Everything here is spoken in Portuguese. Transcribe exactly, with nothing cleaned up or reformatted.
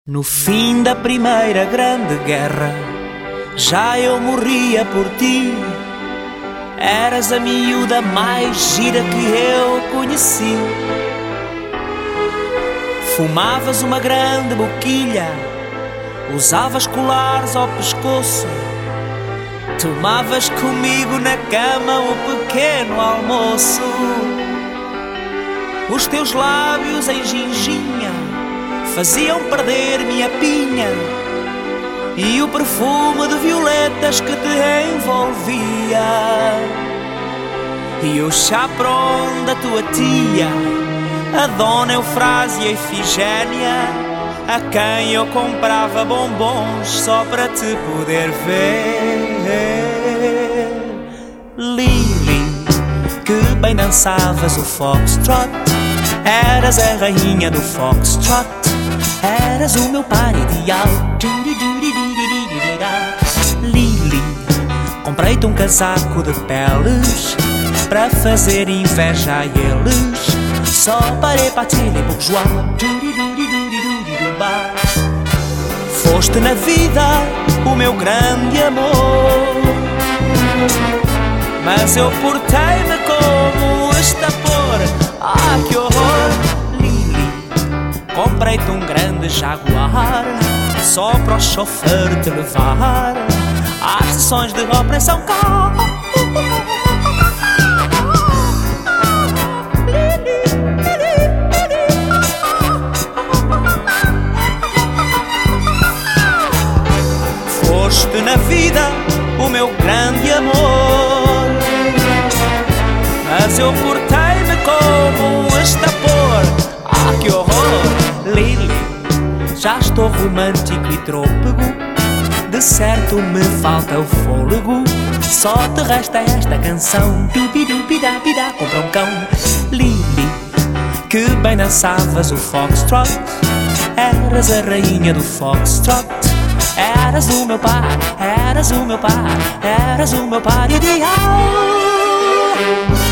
No fim da primeira grande guerra, já eu morria por ti. Eras a miúda mais gira que eu conheci. Fumavas uma grande boquilha, usavas colares ao pescoço, tomavas comigo na cama o pequeno almoço. Os teus lábios em ginginha faziam perder-me a pinha, e o perfume de violetas que te envolvia, e o chaperon da tua tia, a dona Eufrásia Ifigénia, a quem eu comprava bombons só para te poder ver. Lili, que bem dançavas o foxtrot, eras a rainha do foxtrot, eras o meu par ideal. Lili, comprei-te um casaco de peles para fazer inveja a eles, só para partir les bourgeois. Foste na vida o meu grande amor, mas eu portei-me como estapor. Ah, que horror! Lili, comprei-te um grande Jaguar só para o chofer te levar às sessões de operação K. Foste na vida o meu grande amor, mas eu portei-me como um estapor. Ah, que horror! Lili, já estou romântico e trôpego, de certo me falta o fôlego, só te resta esta canção. Dubi-dubi-da-bi-da, compra um cão. Lili, que bem dançavas o foxtrot, eras a rainha do foxtrot, eras o meu par, eras o meu par, eras o meu par ideal.